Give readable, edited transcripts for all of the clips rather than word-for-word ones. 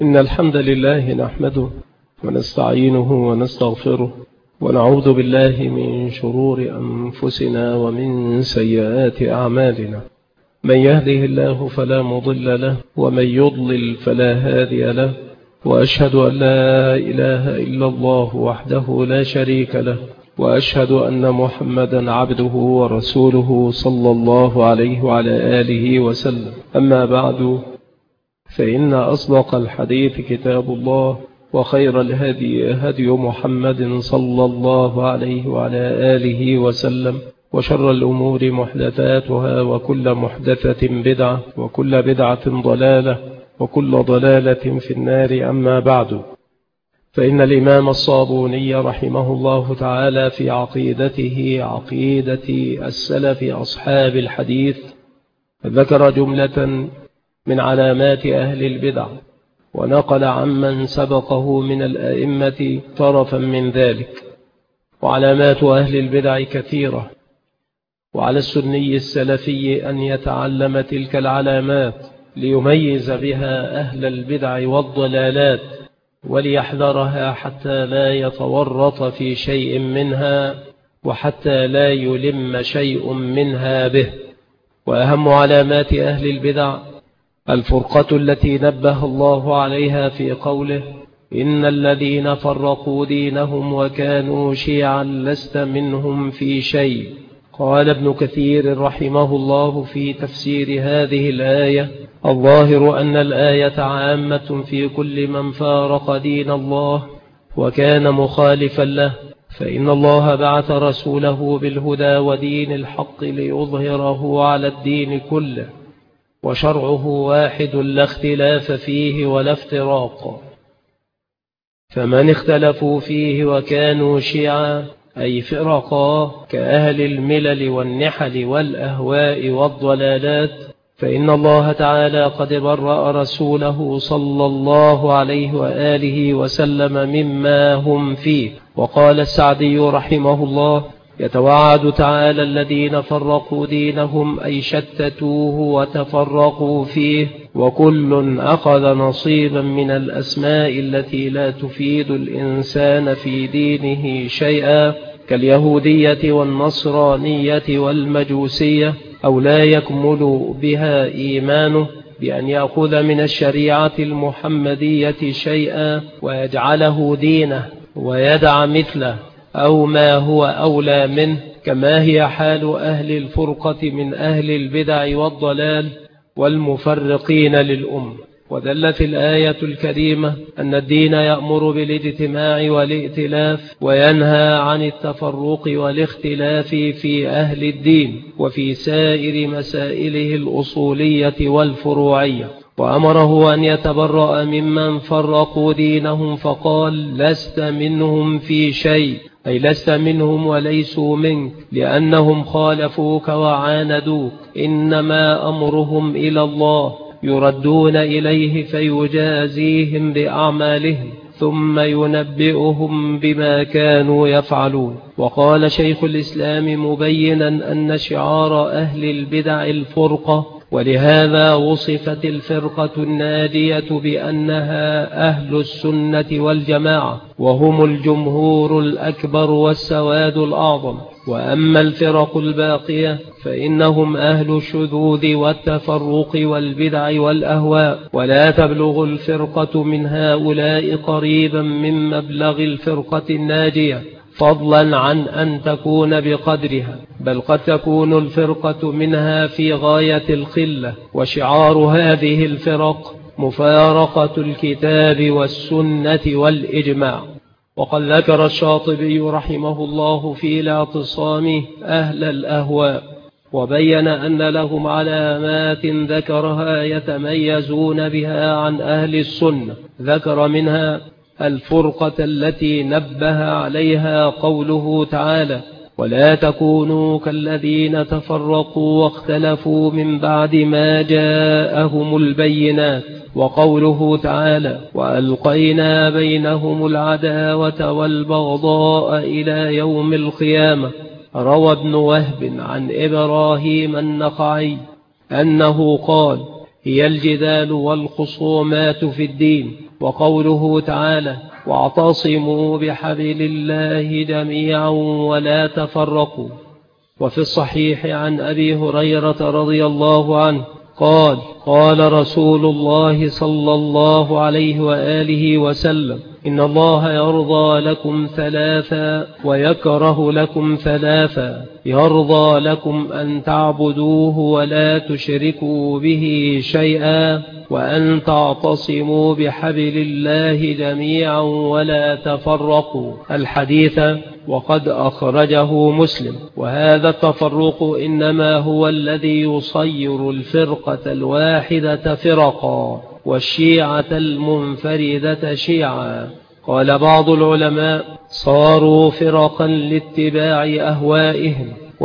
إن الحمد لله نحمده ونستعينه ونستغفره ونعوذ بالله من شرور أنفسنا ومن سيئات أعمالنا. من يهده الله فلا مضل له ومن يضلل فلا هادي له، وأشهد أن لا إله إلا الله وحده لا شريك له، وأشهد أن محمدا عبده ورسوله صلى الله عليه وعلى آله وسلم. أما بعد، فإن أصدق الحديث كتاب الله، وخير الهدي هدي محمد صلى الله عليه وعلى آله وسلم، وشر الأمور محدثاتها، وكل محدثة بدعة، وكل بدعة ضلالة، وكل ضلالة في النار. أما بعد، فإن الإمام الصابوني رحمه الله تعالى في عقيدته عقيدة السلف أصحاب الحديث ذكر جملة من علامات أهل البدع، ونقل عمن سبقه من الأئمة طرفا من ذلك. وعلامات أهل البدع كثيرة، وعلى السني السلفي أن يتعلم تلك العلامات ليميز بها أهل البدع والضلالات، وليحذرها حتى لا يتورط في شيء منها، وحتى لا يلم شيء منها به. وأهم علامات أهل البدع الفرقة التي نبه الله عليها في قوله: إن الذين فرقوا دينهم وكانوا شيعا لست منهم في شيء. قال ابن كثير رحمه الله في تفسير هذه الآية: الظاهر أن الآية عامة في كل من فارق دين الله وكان مخالفا له، فإن الله بعث رسوله بالهدى ودين الحق ليظهره على الدين كله، وشرعه واحد لا اختلاف فيه ولا افتراق. فمن اختلفوا فيه وكانوا شيعا أي فرقا كأهل الملل والنحل والأهواء والضلالات، فإن الله تعالى قد برأ رسوله صلى الله عليه وآله وسلم مما هم فيه. وقال السعدي رحمه الله: يتوعد تعالى الذين فرقوا دينهم أي شتتوه وتفرقوا فيه، وكل أخذ نصيبا من الأسماء التي لا تفيد الإنسان في دينه شيئا، كاليهودية والنصرانية والمجوسية، أو لا يكمل بها إيمانه، بأن يأخذ من الشريعة المحمدية شيئا ويجعله دينه ويدع مثله أو ما هو أولى منه، كما هي حال أهل الفرقة من أهل البدع والضلال والمفرقين للأمة. ودلت الآية الكريمة أن الدين يأمر بالاجتماع والائتلاف، وينهى عن التفرق والاختلاف في أهل الدين وفي سائر مسائله الأصولية والفروعية. وأمره أن يتبرأ ممن فرقوا دينهم، فقال: لست منهم في شيء، أي لست منهم وليسوا منك، لأنهم خالفوك وعاندوك، إنما أمرهم إلى الله، يردون إليه فيجازيهم بأعمالهم ثم ينبئهم بما كانوا يفعلون. وقال شيخ الإسلام مبينا أن شعار أهل البدع الفرقة، ولهذا وصفت الفرقة الناجية بأنها أهل السنة والجماعة، وهم الجمهور الأكبر والسواد الأعظم. وأما الفرق الباقية فإنهم أهل الشذوذ والتفرق والبدع والأهواء، ولا تبلغ الفرقة من هؤلاء قريبا من مبلغ الفرقة الناجية، فضلا عن أن تكون بقدرها، بل قد تكون الفرقة منها في غاية القلة. وشعار هذه الفرق مفارقة الكتاب والسنة والإجماع. وقد ذكر الشاطبي رحمه الله في الاعتصام أهل الأهواء، وبين أن لهم علامات ذكرها يتميزون بها عن أهل السنة. ذكر منها الفرقة التي نبه عليها قوله تعالى: ولا تكونوا كالذين تفرقوا واختلفوا من بعد ما جاءهم البينات. وقوله تعالى: وألقينا بينهم العداوة والبغضاء إلى يوم القيامة. روى ابن وهب عن إبراهيم النخعي أنه قال: هي الجدال والخصومات في الدين، وقوله تعالى: واعتصموا بحبل الله جميعا ولا تفرقوا. وفي الصحيح عن أبي هريرة رضي الله عنه قال: قال رسول الله صلى الله عليه وآله وسلم: إن الله يرضى لكم ثلاثا ويكره لكم ثلاثا: يرضى لكم أن تعبدوه ولا تشركوا به شيئا، وأن تعتصموا بحبل الله جميعا ولا تفرقوا. الحديث وقد أخرجه مسلم. وهذا التفرق إنما هو الذي يصير الفرقة الواحدة فرقا والشيعة المنفردة شيعا. قال بعض العلماء: صاروا فرقا لاتباع أهوائهم،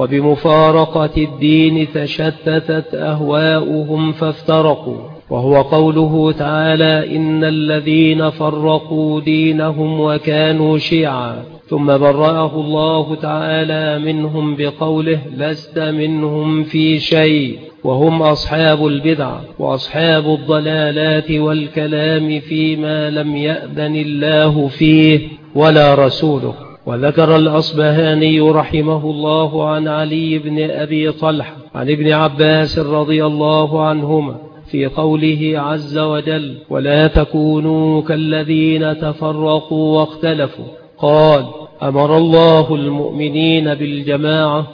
وبمفارقة الدين تشتتت أهواؤهم فافترقوا. وهو قوله تعالى: إن الذين فرقوا دينهم وكانوا شيعا. ثم برأه الله تعالى منهم بقوله: لست منهم في شيء. وهم أصحاب البدع وأصحاب الضلالات والكلام فيما لم يأذن الله فيه ولا رسوله. وذكر الأصبهاني رحمه الله عن علي بن أبي طلحة عن ابن عباس رضي الله عنهما في قوله عز وجل: ولا تكونوا كالذين تفرقوا واختلفوا. قال: أمر الله المؤمنين بالجماعة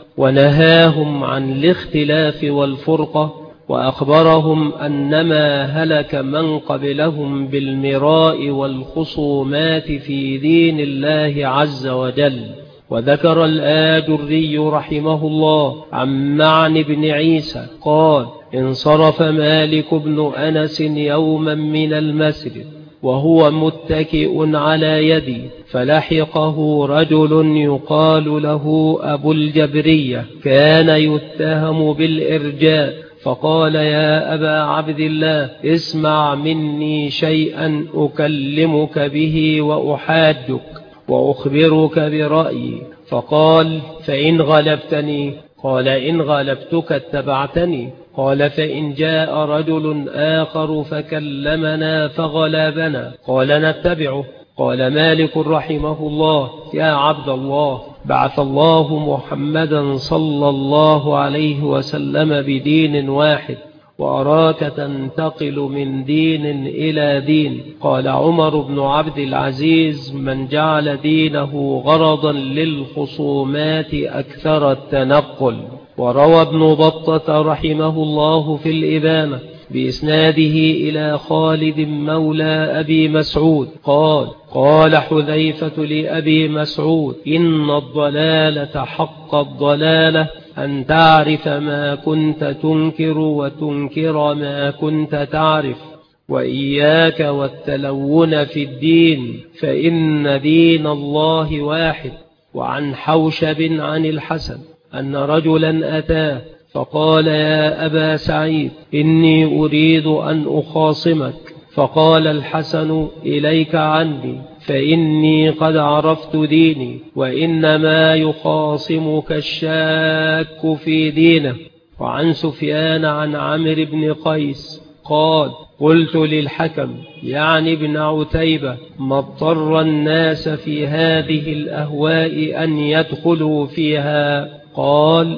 ونهاهم عن الاختلاف والفرقة، وأخبرهم أنما هلك من قبلهم بالمراء والخصومات في دين الله عز وجل. وذكر الآجري رحمه الله عن معن بن عيسى قال: انصرف مالك بن أنس يوما من المسجد وهو متكئ على يدي، فلحقه رجل يقال له أبو الجبرية، كان يتهم بالإرجاء، فقال: يا أبا عبد الله، اسمع مني شيئا أكلمك به وأحاجك وأخبرك برأيي. فقال: فإن غلبتني؟ قال: إن غلبتك اتبعتني. قال: فإن جاء رجل آخر فكلمنا فغلبنا؟ قال: نتبعه. قال مالك رحمه الله: يا عبد الله، بعث الله محمدا صلى الله عليه وسلم بدين واحد، وأراك تنتقل من دين إلى دين. قال عمر بن عبد العزيز: من جعل دينه غرضا للخصومات أكثر التنقل. وروى ابن بطة رحمه الله في الإبانة بإسناده إلى خالد مولى أبي مسعود قال: قال حذيفة لأبي مسعود: إن الضلالة حق الضلالة أن تعرف ما كنت تنكر وتنكر ما كنت تعرف، وإياك والتلون في الدين، فإن دين الله واحد. وعن حوشب عن الحسن أن رجلا أتاه فقال: يا أبا سعيد، إني أريد أن أخاصمك. فقال الحسن: إليك عني، فإني قد عرفت ديني، وإنما يخاصمك الشاك في دينه. وعن سفيان عن عمرو بن قيس قال: قلت للحكم يعني ابن عتيبة: ما اضطر الناس في هذه الأهواء أن يدخلوا فيها؟ قال: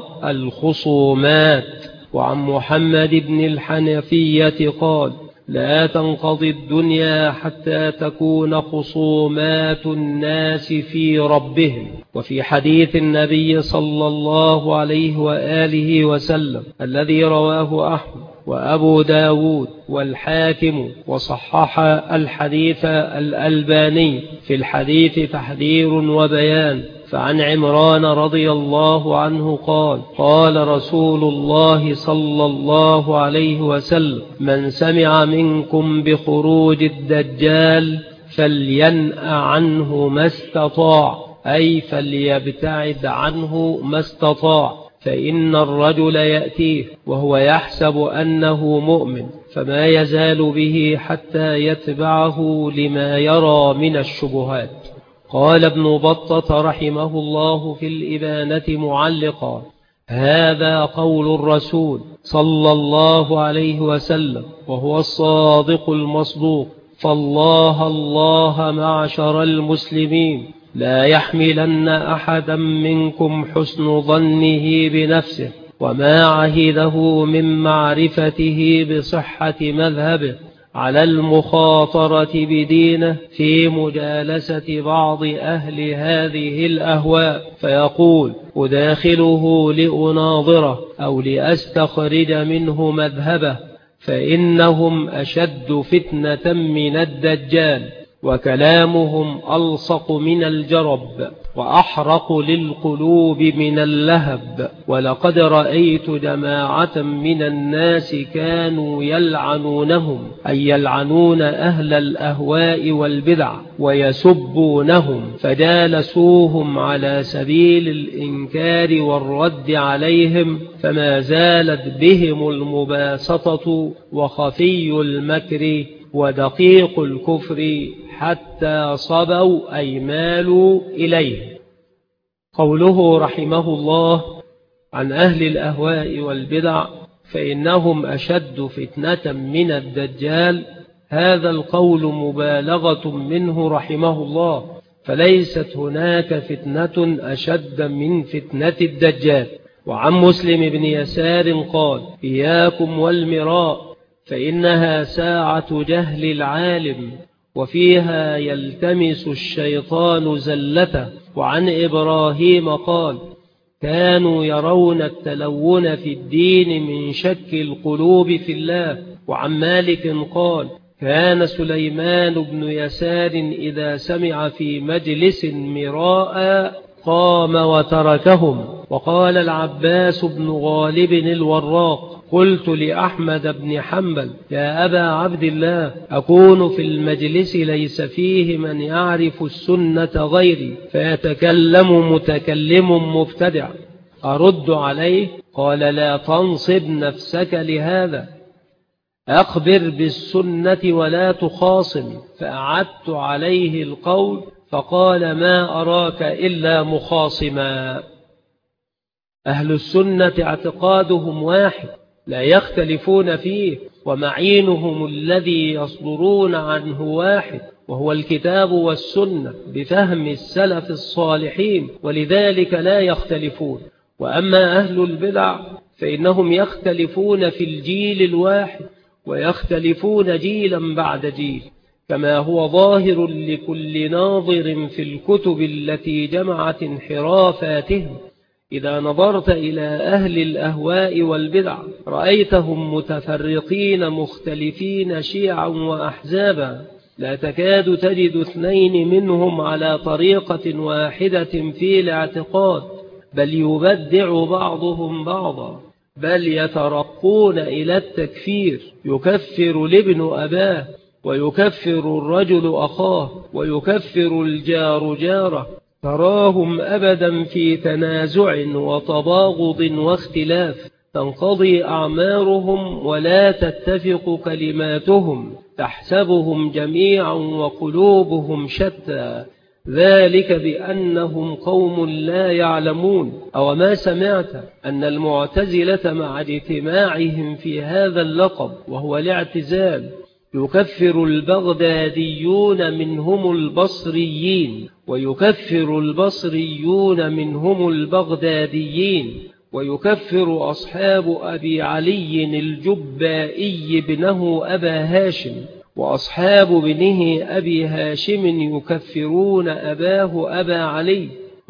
الخصومات. وعن محمد بن الحنفية قال: لا تنقضي الدنيا حتى تكون خصومات الناس في ربهم. وفي حديث النبي صلى الله عليه وآله وسلم الذي رواه أحمد وأبو داود والحاكم وصحح الحديث الألباني في الحديث تحذير وبيان. فعن عمران رضي الله عنه قال: قال رسول الله صلى الله عليه وسلم: من سمع منكم بخروج الدجال فلينأ عنه ما استطاع، أي فليبتعد عنه ما استطاع، فإن الرجل يأتيه وهو يحسب أنه مؤمن، فما يزال به حتى يتبعه لما يرى من الشبهات. قال ابن بطة رحمه الله في الإبانة معلقا: هذا قول الرسول صلى الله عليه وسلم، وهو الصادق المصدوق، فالله الله معشر المسلمين لا يحملن أحدا منكم حسن ظنه بنفسه وما عهده من معرفته بصحة مذهبه على المخاطرة بدينه في مجالسة بعض أهل هذه الأهواء، فيقول أداخله لأناظره أو لأستخرج منه مذهبه، فإنهم أشد فتنة من الدجال، وكلامهم ألصق من الجرب وأحرق للقلوب من اللهب. ولقد رأيت جماعة من الناس كانوا يلعنونهم، أي يلعنون أهل الأهواء والبدع ويسبونهم، فجالسوهم على سبيل الإنكار والرد عليهم، فما زالت بهم المباسطة وخفي المكر ودقيق الكفر حتى صبوا أي مالوا إليه. قوله رحمه الله عن أهل الأهواء والبدع فإنهم أشد فتنة من الدجال، هذا القول مبالغة منه رحمه الله، فليست هناك فتنة أشد من فتنة الدجال. وعن مسلم بن يسار قال: إياكم والمراء فإنها ساعة جهل العالم وفيها يلتمس الشيطان زلته. وعن إبراهيم قال: كانوا يرون التلون في الدين من شك القلوب في الله. وعن مالك قال: كان سليمان بن يسار إذا سمع في مجلس مراء قام وتركهم. وقال العباس بن غالب الوراق: قلت لأحمد بن حنبل: يا أبا عبد الله، أكون في المجلس ليس فيه من يعرف السنة غيري فيتكلم متكلم مبتدع، أرد عليه؟ قال: لا تنصب نفسك لهذا، أخبر بالسنة ولا تخاصم. فأعدت عليه القول فقال: ما أراك إلا مخاصما. أهل السنة اعتقادهم واحد لا يختلفون فيه، ومعينهم الذي يصدرون عنه واحد، وهو الكتاب والسنة بفهم السلف الصالحين، ولذلك لا يختلفون. وأما أهل البدع فإنهم يختلفون في الجيل الواحد ويختلفون جيلا بعد جيل، كما هو ظاهر لكل ناظر في الكتب التي جمعت انحرافاتهم. إذا نظرت إلى أهل الأهواء والبدع رأيتهم متفرقين مختلفين شيعا وأحزابا، لا تكاد تجد اثنين منهم على طريقة واحدة في الاعتقاد، بل يبدع بعضهم بعضا، بل يترقون إلى التكفير، يكفر الابن أباه، ويكفر الرجل أخاه، ويكفر الجار جاره. تراهم أبدا في تنازع وتباغض واختلاف، تنقضي أعمارهم ولا تتفق كلماتهم، تحسبهم جميعا وقلوبهم شتى، ذلك بأنهم قوم لا يعلمون. أو ما سمعت أن المعتزلة مع اجتماعهم في هذا اللقب وهو الاعتزال يكفر البغداديون منهم البصريين، ويكفر البصريون منهم البغداديين، ويكفر أصحاب أبي علي الجبائي ابنه أبا هاشم، وأصحاب بنه أبي هاشم يكفرون أباه أبا علي،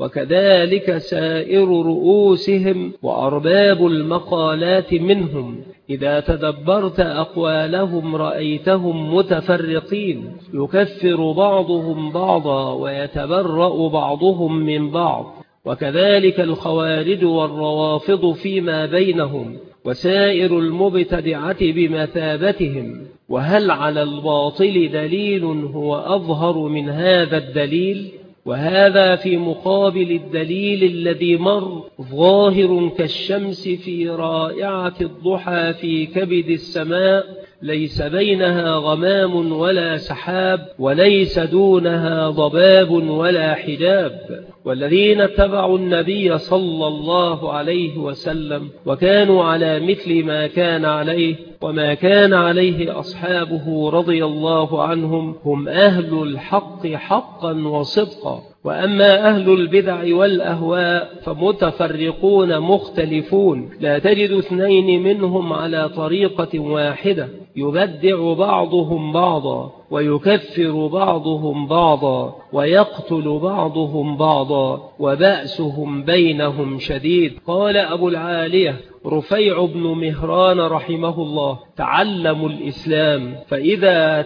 وكذلك سائر رؤوسهم وأرباب المقالات منهم. إذا تدبرت أقوالهم رأيتهم متفرقين، يكفر بعضهم بعضا ويتبرأ بعضهم من بعض، وكذلك الخوارج والروافض فيما بينهم، وسائر المبتدعة بمثابتهم. وهل على الباطل دليل هو أظهر من هذا الدليل؟ وهذا في مقابل الدليل الذي مر ظاهر كالشمس في رائعة الضحى في كبد السماء، ليس بينها غمام ولا سحاب وليس دونها ضباب ولا حجاب. والذين اتبعوا النبي صلى الله عليه وسلم وكانوا على مثل ما كان عليه وما كان عليه أصحابه رضي الله عنهم هم أهل الحق حقا وصدقا. وأما أهل البدع والأهواء فمتفرقون مختلفون، لا تجد اثنين منهم على طريقة واحدة، يبدع بعضهم بعضا ويكفر بعضهم بعضا ويقتل بعضهم بعضا وبأسهم بينهم شديد. قال أبو العالية رفيع بن مهران رحمه الله: تعلموا الإسلام فإذا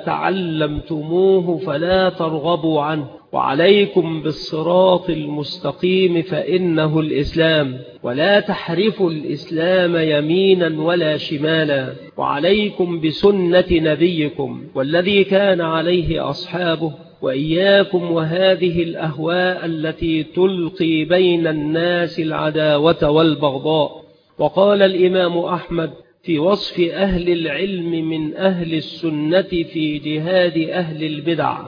تعلمتموه فلا ترغبوا عنه، وعليكم بالصراط المستقيم فإنه الإسلام، ولا تحرفوا الإسلام يمينا ولا شمالا، وعليكم بسنة نبيكم والذي كان عليه أصحابه، وإياكم وهذه الأهواء التي تلقي بين الناس العداوة والبغضاء. وقال الإمام أحمد في وصف أهل العلم من أهل السنة في جهاد أهل البدع: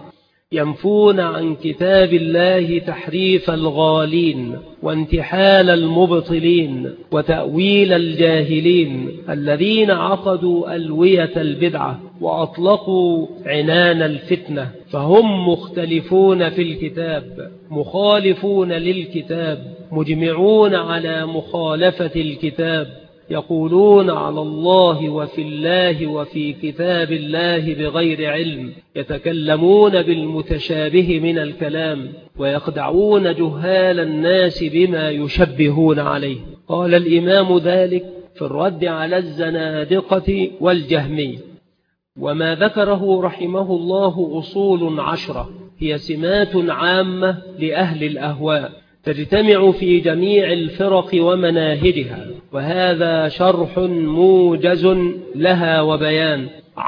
ينفون عن كتاب الله تحريف الغالين وانتحال المبطلين وتأويل الجاهلين الذين عقدوا ألوية البدعة وأطلقوا عنان الفتنة، فهم مختلفون في الكتاب مخالفون للكتاب مجمعون على مخالفة الكتاب، يقولون على الله وفي الله وفي كتاب الله بغير علم، يتكلمون بالمتشابه من الكلام ويخدعون جهال الناس بما يشبهون عليه. قال الإمام ذلك في الرد على الزنادقة والجهمية. وما ذكره رحمه الله أصول 10 هي سمات عامة لأهل الأهواء تجتمع في جميع الفرق ومناهجها، وهذا شرح موجز لها وبيان.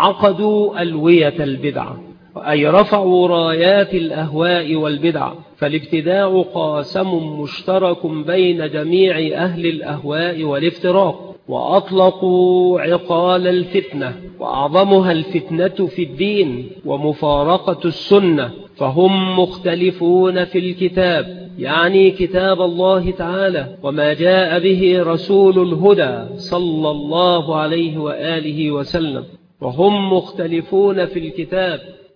عقدوا ألوية البدعة، أي رفعوا رايات الأهواء والبدع، فالابتداع قاسم مشترك بين جميع أهل الأهواء والافتراق، وأطلقوا عقال الفتنة، وأعظمها الفتنة في الدين ومفارقة السنة، فهم مختلفون في الكتاب، يعني كتاب الله تعالى وما جاء به رسول الهدى صلى الله عليه وآله وسلم، وهم مختلفون في الكتاب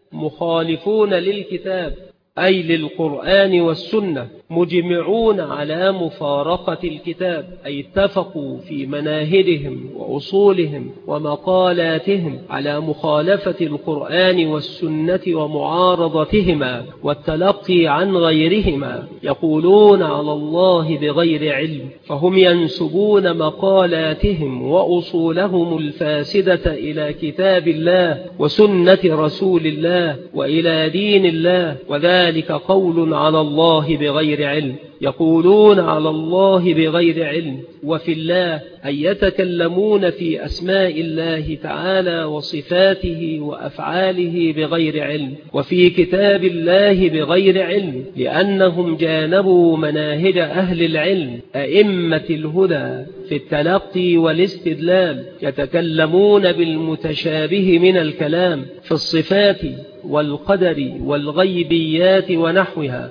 مخالفون للكتاب أي للقرآن والسنة، مجمعون على مفارقة الكتاب أي اتفقوا في مناهجهم وأصولهم ومقالاتهم على مخالفة القرآن والسنة ومعارضتهما والتلقي عن غيرهما، يقولون على الله بغير علم، فهم ينسبون مقالاتهم وأصولهم الفاسدة إلى كتاب الله وسنة رسول الله وإلى دين الله، وذلك قول على الله بغير علم. يقولون على الله بغير علم وفي الله أي يتكلمون في أسماء الله تعالى وصفاته وأفعاله بغير علم، وفي كتاب الله بغير علم، لأنهم جانبوا مناهج أهل العلم أئمة الهدى في التلقي والاستدلال، يتكلمون بالمتشابه من الكلام في الصفات والقدر والغيبيات ونحوها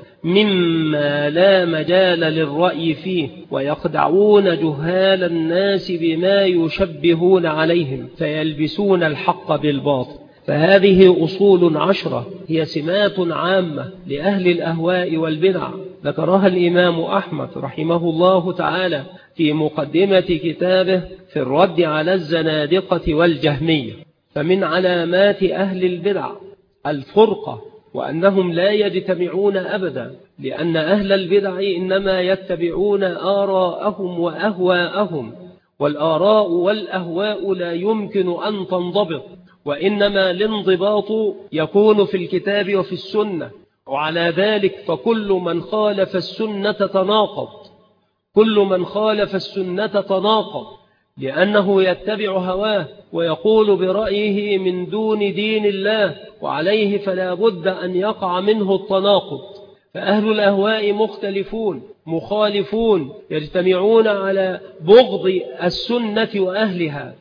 مما لا مجال للرأي فيه، ويخدعون جهال الناس بما يشبهون عليهم فيلبسون الحق بالباطل. فهذه أصول 10 هي سمات عامة لأهل الأهواء والبدع ذكرها الإمام أحمد رحمه الله تعالى في مقدمة كتابه في الرد على الزنادقة والجهمية. فمن علامات أهل البدع الفرقة، وأنهم لا يجتمعون أبدا، لأن أهل البدع إنما يتبعون آراءهم وأهواءهم، والآراء والأهواء لا يمكن أن تنضبط، وإنما الانضباط يكون في الكتاب وفي السنة. وعلى ذلك فكل من خالف السنة تناقض، كل من خالف السنة تناقض، لأنه يتبع هواه ويقول برأيه من دون دين الله، وعليه فلا بد أن يقع منه التناقض. فأهل الأهواء مختلفون مخالفون يجتمعون على بغض السنة وأهلها،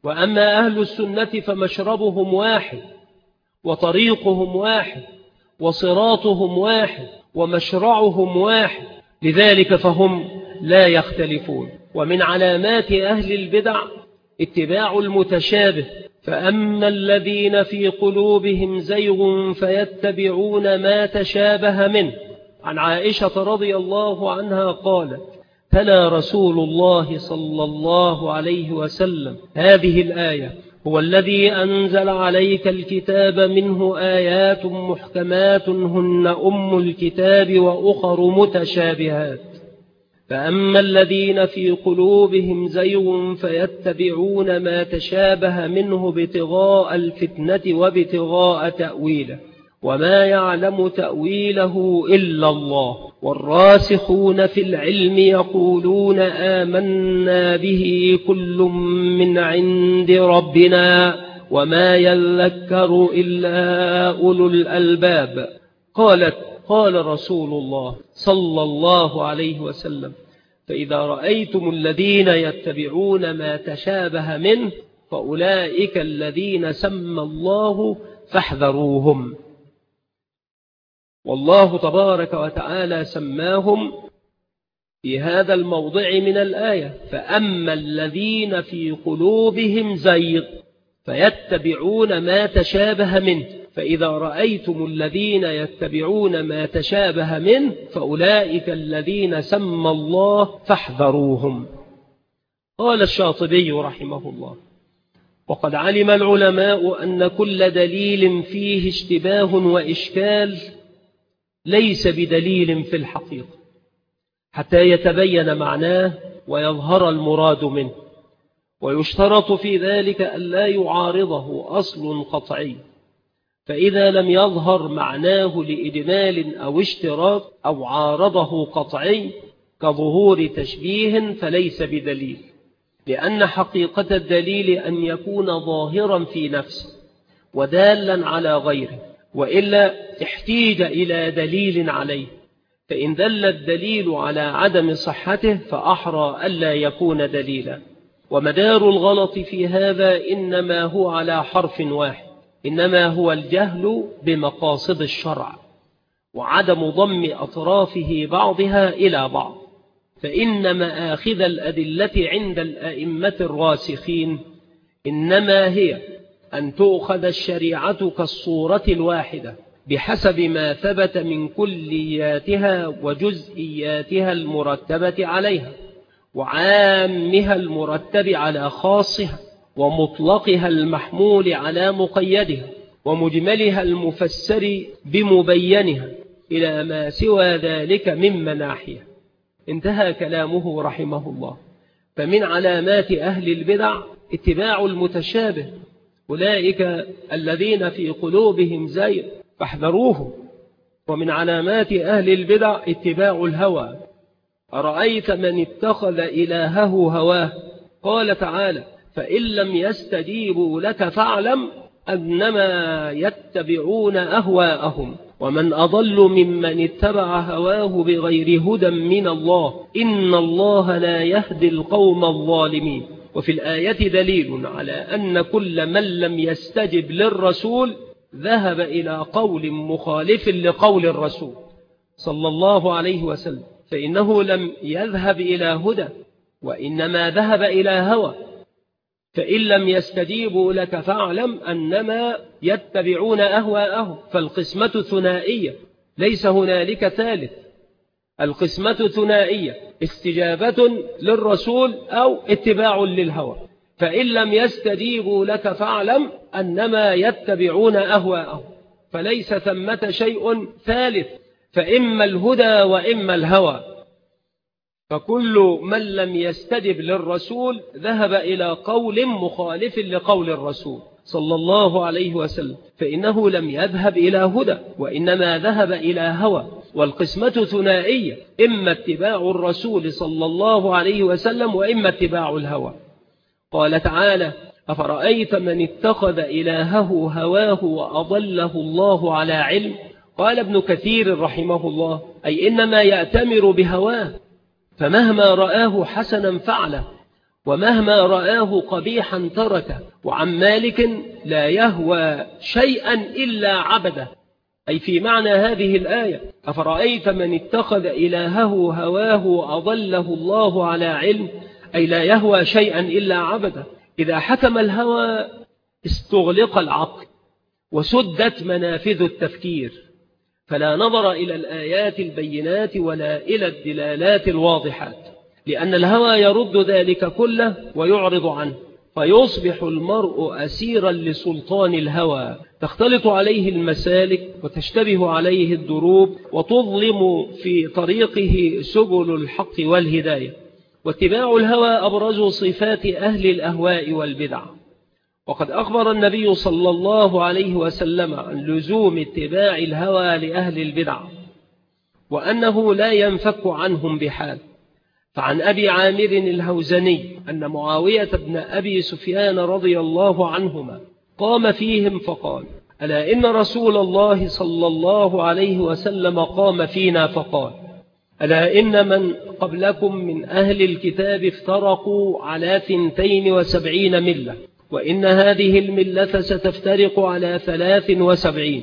وأما أهل السنة فمشربهم واحد وطريقهم واحد وصراطهم واحد ومشرعهم واحد، لذلك فهم لا يختلفون. ومن علامات أهل البدع اتباع المتشابه، فأما الذين في قلوبهم زيغ فيتبعون ما تشابه منه. عن عائشة رضي الله عنها قالت: تلا رسول الله صلى الله عليه وسلم هذه الآية: هو الذي أنزل عليك الكتاب منه آيات محكمات هن أم الكتاب وأخر متشابهات، فأما الذين في قلوبهم زيغ فيتبعون ما تشابه منه ابتغاء الفتنة وابتغاء تأويله، وما يعلم تأويله إلا الله، والراسخون في العلم يقولون آمنا به كل من عند ربنا وما يذكر إلا أولو الألباب. قال رسول الله صلى الله عليه وسلم: فإذا رأيتم الذين يتبعون ما تشابه منه فأولئك الذين سمى الله فاحذروهم. والله تبارك وتعالى سماهم في هذا الموضع من الآية: فأما الذين في قلوبهم زيغ فيتبعون ما تشابه منه، فإذا رأيتم الذين يتبعون ما تشابه منه فأولئك الذين سمى الله فاحذروهم. قال الشاطبي رحمه الله: وقد علم العلماء أن كل دليل فيه اشتباه وإشكال ليس بدليل في الحقيقة حتى يتبين معناه ويظهر المراد منه، ويشترط في ذلك أن لا يعارضه أصل قطعي، فإذا لم يظهر معناه لإجمال أو اشتراك أو عارضه قطعي كظهور تشبيه فليس بدليل، لأن حقيقة الدليل أن يكون ظاهرا في نفسه ودالا على غيره، وإلا احتيج إلى دليل عليه، فإن دل الدليل على عدم صحته فأحرى ألا يكون دليلا. ومدار الغلط في هذا إنما هو على حرف واحد، إنما هو الجهل بمقاصد الشرع وعدم ضم أطرافه بعضها إلى بعض، فإن مآخذ الأدلة عند الأئمة الراسخين إنما هي أن تؤخذ الشريعة كالصورة الواحدة بحسب ما ثبت من كلياتها وجزئياتها المرتبة عليها، وعامها المرتب على خاصها، ومطلقها المحمول على مقيدها، ومجملها المفسر بمبينها، إلى ما سوى ذلك من مناحيه. انتهى كلامه رحمه الله. فمن علامات أهل البدع اتباع المتشابه، أولئك الذين في قلوبهم زيغ فاحذروهم. ومن علامات أهل البدع اتباع الهوى. أرأيت من اتخذ إلهه هواه؟ قال تعالى: فإن لم يستجيبوا لك فاعلم أنما يتبعون أهواءهم ومن أضل ممن اتبع هواه بغير هدى من الله إن الله لا يهدي القوم الظالمين. وفي الآية دليل على أن كل من لم يستجب للرسول ذهب إلى قول مخالف لقول الرسول صلى الله عليه وسلم، فإنه لم يذهب إلى هدى وإنما ذهب إلى هوى. فإن لم يستجيبوا لك فاعلم أنما يتبعون أهواءهم، فالقسمة ثنائية ليس هنالك ثالث، القسمة ثنائية: استجابة للرسول أو اتباع للهوى. فإن لم يستجيبوا لك فاعلم أنما يتبعون أهواءهم، فليس ثمة شيء ثالث، فإما الهدى وإما الهوى. فكل من لم يستجب للرسول ذهب إلى قول مخالف لقول الرسول صلى الله عليه وسلم، فإنه لم يذهب إلى هدى وإنما ذهب إلى هوى. والقسمة ثنائية: إما اتباع الرسول صلى الله عليه وسلم وإما اتباع الهوى. قال تعالى: أفرأيت من اتخذ إلهه هواه وأضله الله على علم؟ قال ابن كثير رحمه الله: أي إنما يأتمر بهواه، فمهما رآه حسنا فعله ومهما رآه قبيحا تركه. وعن مالك: لا يهوى شيئا إلا عبده، أي في معنى هذه الآية: أفرأيت من اتخذ إلهه هواه وأضله الله على علم، أي لا يهوى شيئا إلا عبده. إذا حكم الهوى استغلق العقل وسدت منافذ التفكير، فلا نظر إلى الآيات البينات ولا إلى الدلالات الواضحات، لأن الهوى يرد ذلك كله ويعرض عنه، فيصبح المرء أسيرا لسلطان الهوى، تختلط عليه المسالك وتشتبه عليه الدروب وتظلم في طريقه سبل الحق والهداية. واتباع الهوى أبرز صفات أهل الأهواء والبدع. وقد أخبر النبي صلى الله عليه وسلم عن لزوم اتباع الهوى لأهل البدع، وأنه لا ينفك عنهم بحال. فعن أبي عامر الهوزني أن معاوية بن أبي سفيان رضي الله عنهما قام فيهم فقال: ألا إن رسول الله صلى الله عليه وسلم قام فينا فقال: ألا إن من قبلكم من أهل الكتاب افترقوا على 72 ملة، وإن هذه الملة ستفترق على 73،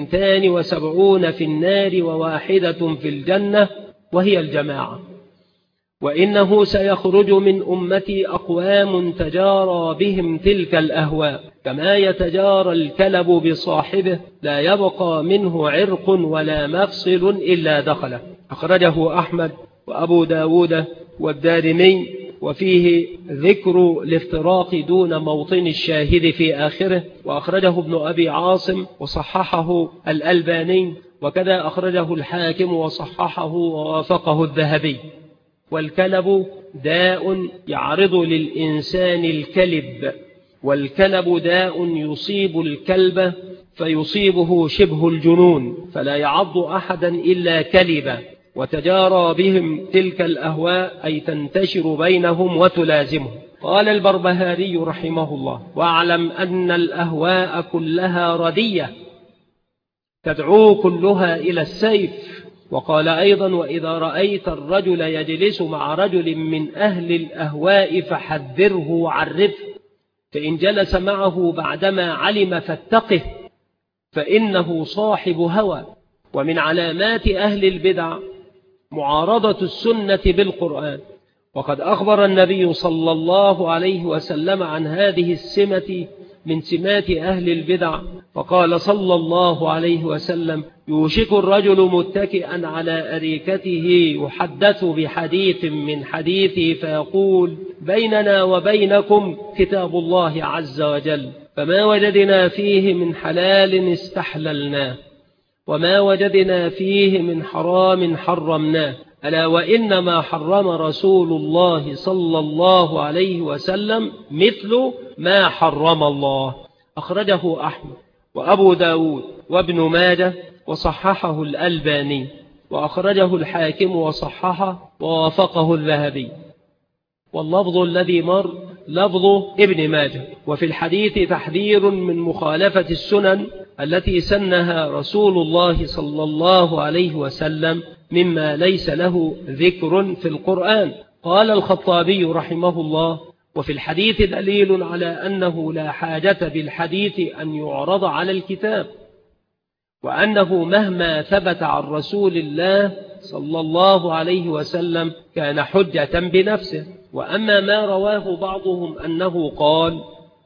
72 في النار وواحدة في الجنة، وهي الجماعة. وإنه سيخرج من أمتي أقوام تجارى بهم تلك الأهواء، كما يتجارى الكلب بصاحبه، لا يبقى منه عرق ولا مفصل إلا دخله. أخرجه أحمد وأبو داود والدارمي، وفيه ذكر الافتراق دون موطن الشاهد في آخره. وأخرجه ابن أبي عاصم وصححه الألباني، وكذا أخرجه الحاكم وصححه ووافقه الذهبي. والكلب داء يعرض للإنسان الكلب، والكلب داء يصيب الكلب فيصيبه شبه الجنون، فلا يعض أحدا إلا كلبا. وتجارى بهم تلك الأهواء، أي تنتشر بينهم وتلازمهم. قال البربهاري رحمه الله: واعلم أن الأهواء كلها ردية تدعو كلها إلى السيف. وقال أيضا: وإذا رأيت الرجل يجلس مع رجل من أهل الأهواء فحذره وعرفه، فإن جلس معه بعدما علم فاتقه، فإنه صاحب هوى. ومن علامات أهل البدع معارضة السنة بالقرآن، وقد أخبر النبي صلى الله عليه وسلم عن هذه السمة من سمات أهل البدع، فقال صلى الله عليه وسلم: يوشك الرجل متكئا على أريكته يحدث بحديث من حديثه فيقول: بيننا وبينكم كتاب الله عز وجل، فما وجدنا فيه من حلال استحللناه، وما وجدنا فيه من حرام حرمناه، ألا وإنما حرم رسول الله صلى الله عليه وسلم مثل ما حرم الله. أخرجه أحمد وأبو داود وابن ماجه وصححه الألباني، وأخرجه الحاكم وصححه ووافقه الذهبي. واللفظ الذي مر لفظ ابن ماجه. وفي الحديث تحذير من مخالفة السنن التي سنها رسول الله صلى الله عليه وسلم مما ليس له ذكر في القرآن. قال الخطابي رحمه الله: وفي الحديث دليل على أنه لا حاجة بالحديث أن يعرض على الكتاب، وأنه مهما ثبت عن رسول الله صلى الله عليه وسلم كان حجة بنفسه. وأما ما رواه بعضهم أنه قال: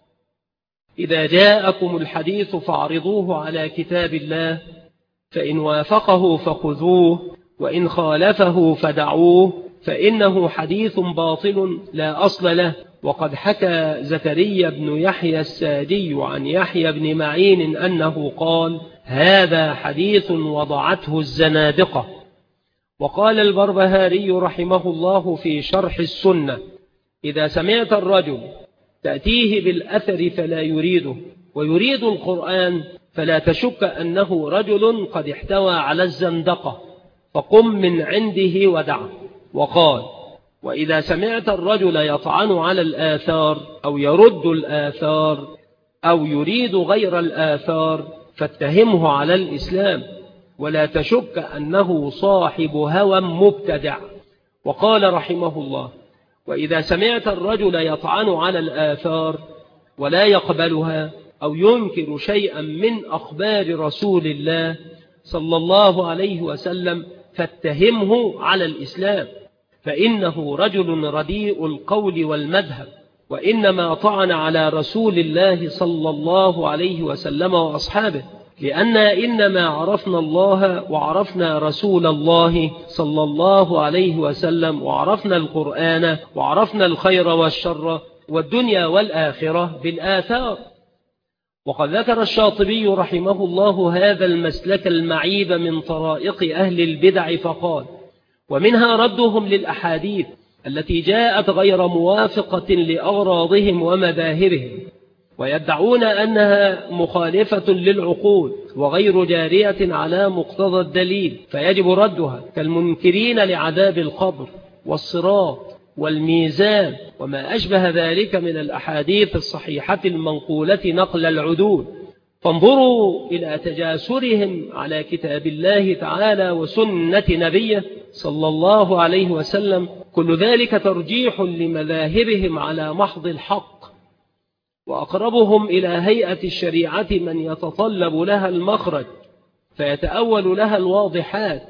إذا جاءكم الحديث فاعرضوه على كتاب الله، فإن وافقه فخذوه، وإن خالفه فدعوه، فإنه حديث باطل لا أصل له. وقد حكى زكريا بن يحيى السادي عن يحيى بن معين أنه قال: هذا حديث وضعته الزنادقة. وقال البربهاري رحمه الله في شرح السنة: إذا سمعت الرجل تأتيه بالأثر فلا يريده ويريد القرآن، فلا تشك أنه رجل قد احتوى على الزندقة، فقم من عنده ودعه. وقال: وإذا سمعت الرجل يطعن على الآثار أو يرد الآثار أو يريد غير الآثار، فاتهمه على الإسلام، ولا تشك أنه صاحب هوى مبتدع. وقال رحمه الله: وإذا سمعت الرجل يطعن على الآثار ولا يقبلها أو ينكر شيئا من أخبار رسول الله صلى الله عليه وسلم فاتهمه على الإسلام، فإنه رجل رديء القول والمذهب، وإنما طعن على رسول الله صلى الله عليه وسلم وأصحابه، لأننا إنما عرفنا الله وعرفنا رسول الله صلى الله عليه وسلم وعرفنا القرآن وعرفنا الخير والشر والدنيا والآخرة بالآثار. وقد ذكر الشاطبي رحمه الله هذا المسلك المعيب من طرائق أهل البدع فقال: ومنها ردهم للأحاديث التي جاءت غير موافقة لأغراضهم ومذاهبهم، ويدعون أنها مخالفة للعقول وغير جارية على مقتضى الدليل، فيجب ردها، كالمنكرين لعذاب القبر والصراط والميزان وما أشبه ذلك من الأحاديث الصحيحة المنقولة نقل العدول. فانظروا إلى تجاسرهم على كتاب الله تعالى وسنة نبيه صلى الله عليه وسلم، كل ذلك ترجيح لمذاهبهم على محض الحق، وأقربهم إلى هيئة الشريعة من يتطلب لها المخرج فيتأول لها الواضحات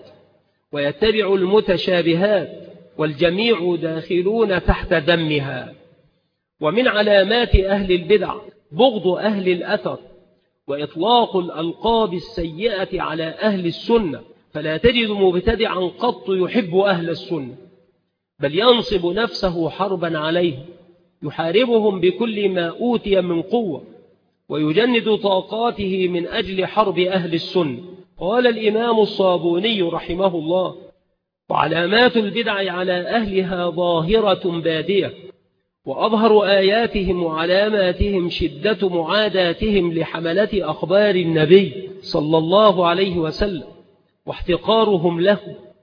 ويتبع المتشابهات، والجميع داخلون تحت ذمها. ومن علامات أهل البدع بغض أهل الأثر وإطلاق الألقاب السيئة على أهل السنة، فلا تجد مبتدعا قط يحب أهل السنة، بل ينصب نفسه حربا عليهم، يحاربهم بكل ما أوتي من قوة، ويجند طاقاته من أجل حرب أهل السنة. قال الإمام الصابوني رحمه الله: وعلامات البدع على أهلها ظاهرة بادية، وأظهر آياتهم وعلاماتهم شدة معاداتهم لحملة أخبار النبي صلى الله عليه وسلم، واحتقارهم له،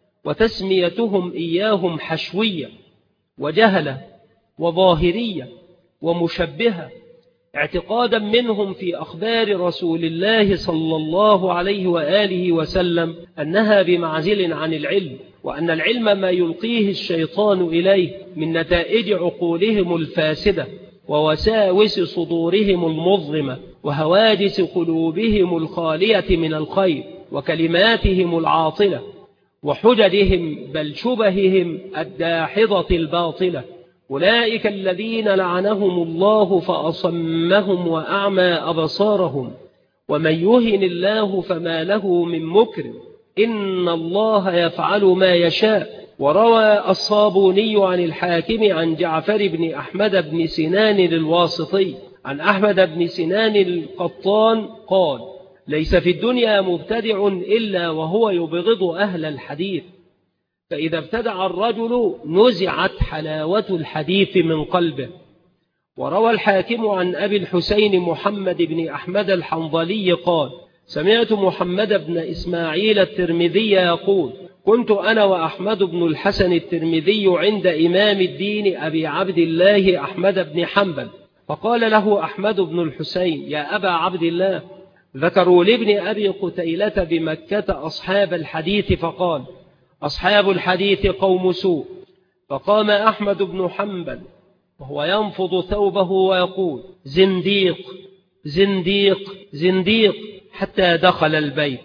وتسميتهم إياهم حشوية وجهلة وظاهرية ومشبهة، اعتقادا منهم في أخبار رسول الله صلى الله عليه وآله وسلم أنها بمعزل عن العلم، وأن العلم ما يلقيه الشيطان إليه من نتائج عقولهم الفاسدة ووساوس صدورهم المظلمة وهواجس قلوبهم الخالية من الخير وكلماتهم العاطلة وحججهم بل شبههم الداحضة الباطلة. أولئك الذين لعنهم الله فأصمهم وأعمى أبصارهم، ومن يهن الله فما له من مكرم، إن الله يفعل ما يشاء. وروى الصابوني عن الحاكم عن جعفر بن أحمد بن سنان الواسطي عن أحمد بن سنان القطان قال: ليس في الدنيا مبتدع إلا وهو يبغض أهل الحديث، فإذا ابتدع الرجل نزعت حلاوة الحديث من قلبه. وروى الحاكم عن أبي الحسين محمد بن أحمد الحنظلي قال: سمعت محمد بن إسماعيل الترمذي يقول: كنت أنا وأحمد بن الحسن الترمذي عند إمام الدين أبي عبد الله أحمد بن حنبل، فقال له أحمد بن الحسين: يا أبا عبد الله، ذكروا لابن أبي قتيلة بمكة أصحاب الحديث، فقال: أصحاب الحديث قوم سوء. فقام أحمد بن حنبل وهو ينفض ثوبه ويقول: زنديق زنديق زنديق، حتى دخل البيت.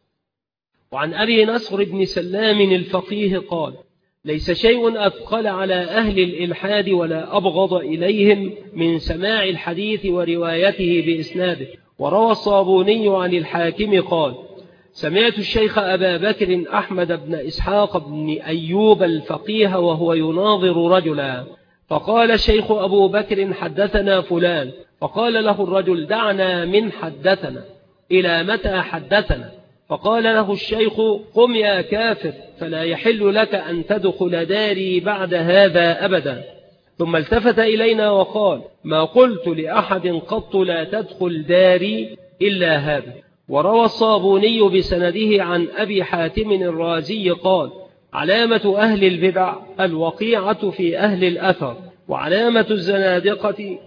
وعن أبي نصر بن سلام الفقيه قال: ليس شيء أثقل على أهل الإلحاد ولا أبغض إليهم من سماع الحديث وروايته بإسناده. وروى الصابوني عن الحاكم قال: سمعت الشيخ أبا بكر أحمد بن إسحاق بن أيوب الفقيه وهو يناظر رجلا، فقال الشيخ أبو بكر: حدثنا فلان. فقال له الرجل: دعنا من حدثنا، إلى متى حدثنا؟ فقال له الشيخ: قم يا كافر، فلا يحل لك أن تدخل داري بعد هذا أبدا. ثم التفت إلينا وقال: ما قلت لأحد قط لا تدخل داري إلا هذا. وروى الصابوني بسنده عن أبي حاتم الرازي قال: علامة أهل البدع الوقيعة في أهل الأثر، وعلامة الزنادقة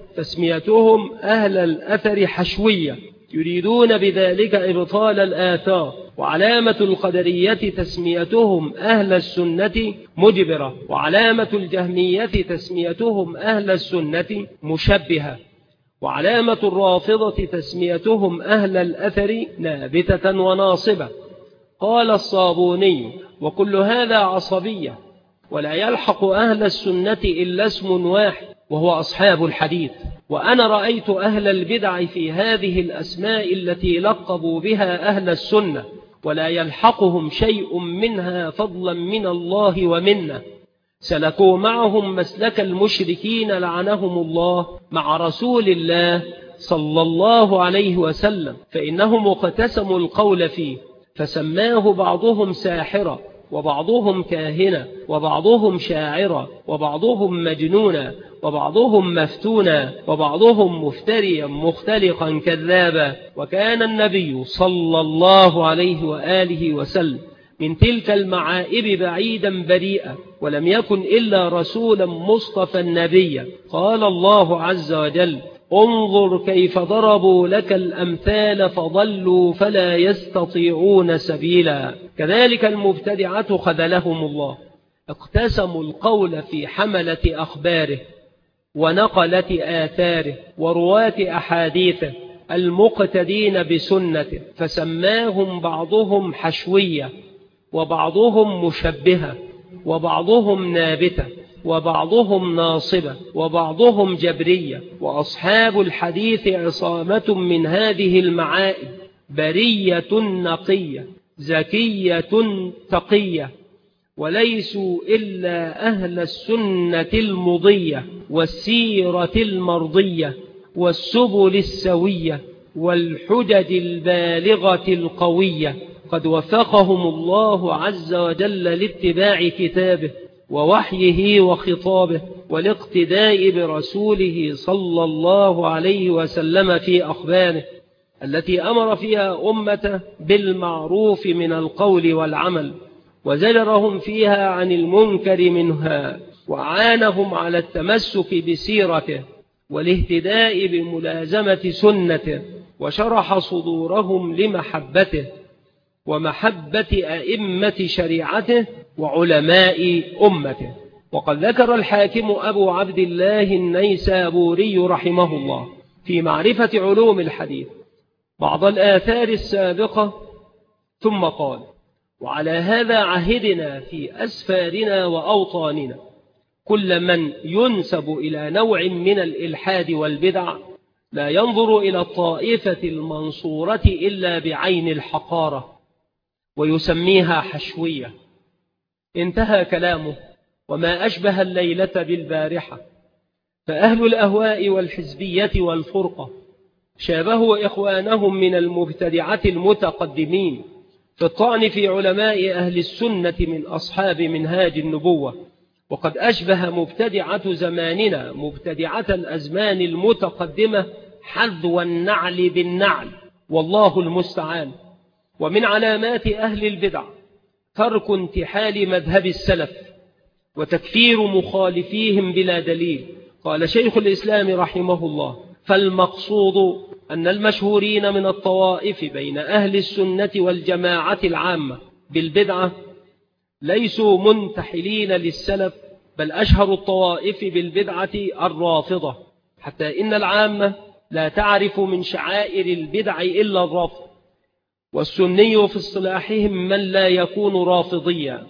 تسميتهم أهل الأثر حشوية، يريدون بذلك إبطال الآثار وعلامة القدرية تسميتهم أهل السنة مجبرة، وعلامة الجهمية تسميتهم أهل السنة مشبهة، وعلامة الرافضة تسميتهم أهل الأثر نابتة وناصبة. قال الصابوني: وكل هذا عصبية، ولا يلحق أهل السنة إلا اسم واحد وهو أصحاب الحديث. وأنا رأيت أهل البدع في هذه الأسماء التي لقبوا بها أهل السنة ولا يلحقهم شيء منها فضلا من الله ومنه، سلكوا معهم مسلك المشركين لعنهم الله مع رسول الله صلى الله عليه وسلم، فإنهم اقتسموا القول فيه، فسماه بعضهم ساحرا، وبعضهم كاهنا، وبعضهم شاعرا، وبعضهم مجنونا، وبعضهم مفتونا، وبعضهم مفتريا مختلقا كذابا. وكان النبي صلى الله عليه وآله وسلم من تلك المعائب بعيدا بريئا، ولم يكن إلا رسولا مصطفى نبيا. قال الله عز وجل: انظر كيف ضربوا لك الأمثال فضلوا فلا يستطيعون سبيلا. كذلك المبتدعة خذلهم الله، اقتسموا القول في حملة أخباره ونقلة آثاره ورواة أحاديثه المقتدين بسنته، فسماهم بعضهم حشوية، وبعضهم مشبهة، وبعضهم نابتة، وبعضهم ناصبة، وبعضهم جبرية. وأصحاب الحديث عصامة من هذه المعائب، برية نقية زكية تقية، وليسوا إلا أهل السنة المضية والسيرة المرضية والسبل السوية والحجج البالغة القوية، قد وفقهم الله عز وجل لاتباع كتابه ووحيه وخطابه والاقتداء برسوله صلى الله عليه وسلم في أخباره التي أمر فيها أمته بالمعروف من القول والعمل، وزجرهم فيها عن المنكر منها، وعانهم على التمسك بسيرته والاهتداء بملازمة سنته، وشرح صدورهم لمحبته ومحبة أئمة شريعته وعلماء أمته. وقد ذكر الحاكم أبو عبد الله النيسابوري رحمه الله في معرفة علوم الحديث بعض الآثار السابقة، ثم قال: وعلى هذا عهدنا في أسفارنا وأوطاننا كل من ينسب إلى نوع من الإلحاد والبدع لا ينظر إلى الطائفة المنصورة إلا بعين الحقارة ويسميها حشوية. انتهى كلامه، وما أشبه الليلة بالبارحة. فأهل الأهواء والحزبية والفرقة شابهوا إخوانهم من المبتدعة المتقدمين في الطعن في علماء أهل السنة من أصحاب منهاج النبوة، وقد أشبه مبتدعة زماننا مبتدعة الأزمان المتقدمة حذو النعل بالنعل، والله المستعان. ومن علامات أهل البدع ترك انتحال مذهب السلف وتكفير مخالفيهم بلا دليل. قال شيخ الإسلام رحمه الله: فالمقصود أن المشهورين من الطوائف بين أهل السنة والجماعة العامة بالبدعة ليسوا منتحلين للسلف، بل أشهر الطوائف بالبدعة الرافضة، حتى إن العامة لا تعرف من شعائر البدع إلا الرفض. والسني في اصطلاحهم من لا يكون رافضيا.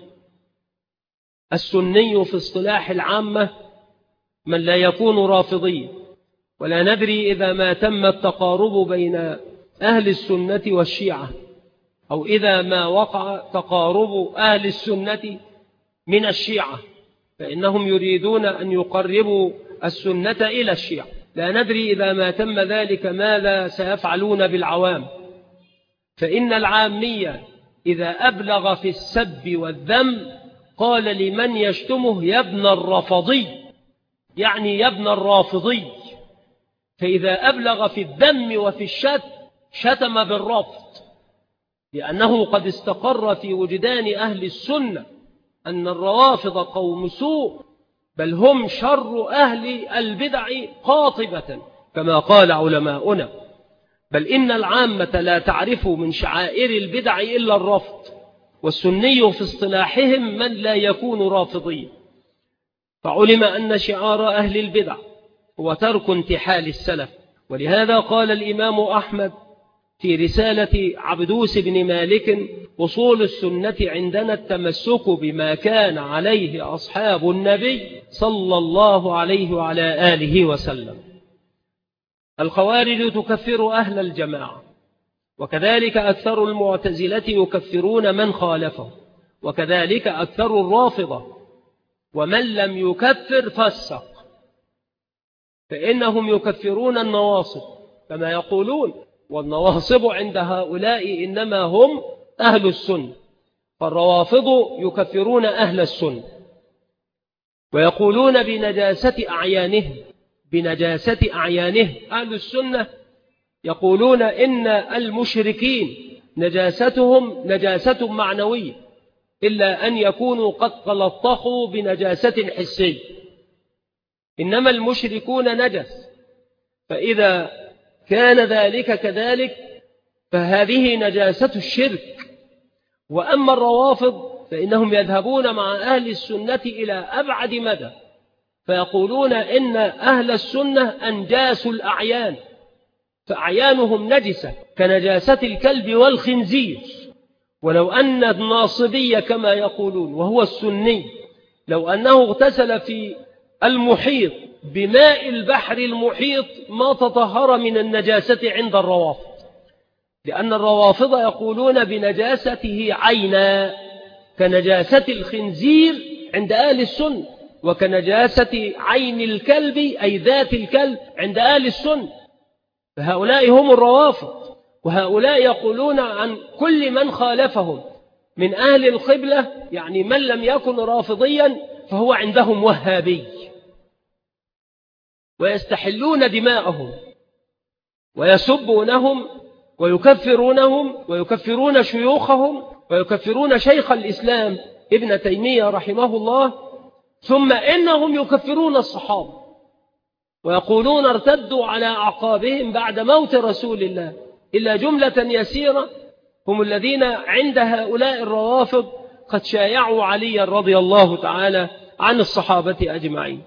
السني في اصطلاح العامة من لا يكون رافضيا. ولا ندري إذا ما تم التقارب بين أهل السنة والشيعة، أو إذا ما وقع تقارب أهل السنة من الشيعة، فإنهم يريدون أن يقربوا السنة إلى الشيعة. لا ندري إذا ما تم ذلك ماذا سيفعلون بالعوام، فإن العامية إذا أبلغ في السب والذم قال لمن يشتمه: يا ابن الرافضي، يعني يا ابن الرافضي. فإذا أبلغ في الذم وفي الشتم شتم بالرفض، لأنه قد استقر في وجدان أهل السنة أن الروافض قوم سوء، بل هم شر أهل البدع قاطبة كما قال علماؤنا. بل إن العامة لا تعرف من شعائر البدع إلا الرفض، والسني في اصطلاحهم من لا يكون رافضيا. فعلم أن شعار أهل البدع هو ترك انتحال السلف، ولهذا قال الإمام أحمد في رسالة عبدوس بن مالك: أصول السنة عندنا التمسك بما كان عليه أصحاب النبي صلى الله عليه وعلى آله وسلم. الخوارج تكفر أهل الجماعة، وكذلك أكثر المعتزلة يكفرون من خالفه، وكذلك أكثر الرافضة، ومن لم يكفر فسق، فإنهم يكفرون النواصب كما يقولون، والنواصب عند هؤلاء إنما هم أهل السنة، فالروافض يكفرون أهل السنة ويقولون بنجاسة أعيانهم. أهل السنة يقولون إن المشركين نجاستهم نجاسة معنوية، إلا أن يكونوا قد تلطخوا بنجاسة حسية، إنما المشركون نجس، فإذا كان ذلك كذلك فهذه نجاسة الشرك. وأما الروافض فإنهم يذهبون مع أهل السنة إلى أبعد مدى، فيقولون إن أهل السنة أنجاس الأعيان، فأعيانهم نجسة كنجاسة الكلب والخنزير. ولو أن الناصبي كما يقولون وهو السني لو أنه اغتسل في المحيط بماء البحر المحيط ما تطهر من النجاسة عند الروافض، لأن الروافض يقولون بنجاسته عينا كنجاسة الخنزير عند أهل السنة، وكنجاسة عين الكلب أي ذات الكلب عند أهل السنة. فهؤلاء هم الروافض، وهؤلاء يقولون عن كل من خالفهم من أهل القبلة، يعني من لم يكن رافضيا فهو عندهم وهابي، ويستحلون دماءهم ويسبونهم ويكفرونهم ويكفرون شيوخهم ويكفرون شيخ الإسلام ابن تيمية رحمه الله، ثم إنهم يكفرون الصحابة ويقولون ارتدوا على أعقابهم بعد موت رسول الله، إلا جملة يسيرة هم الذين عند هؤلاء الروافض قد شايعوا علي رضي الله تعالى عن الصحابة أجمعين.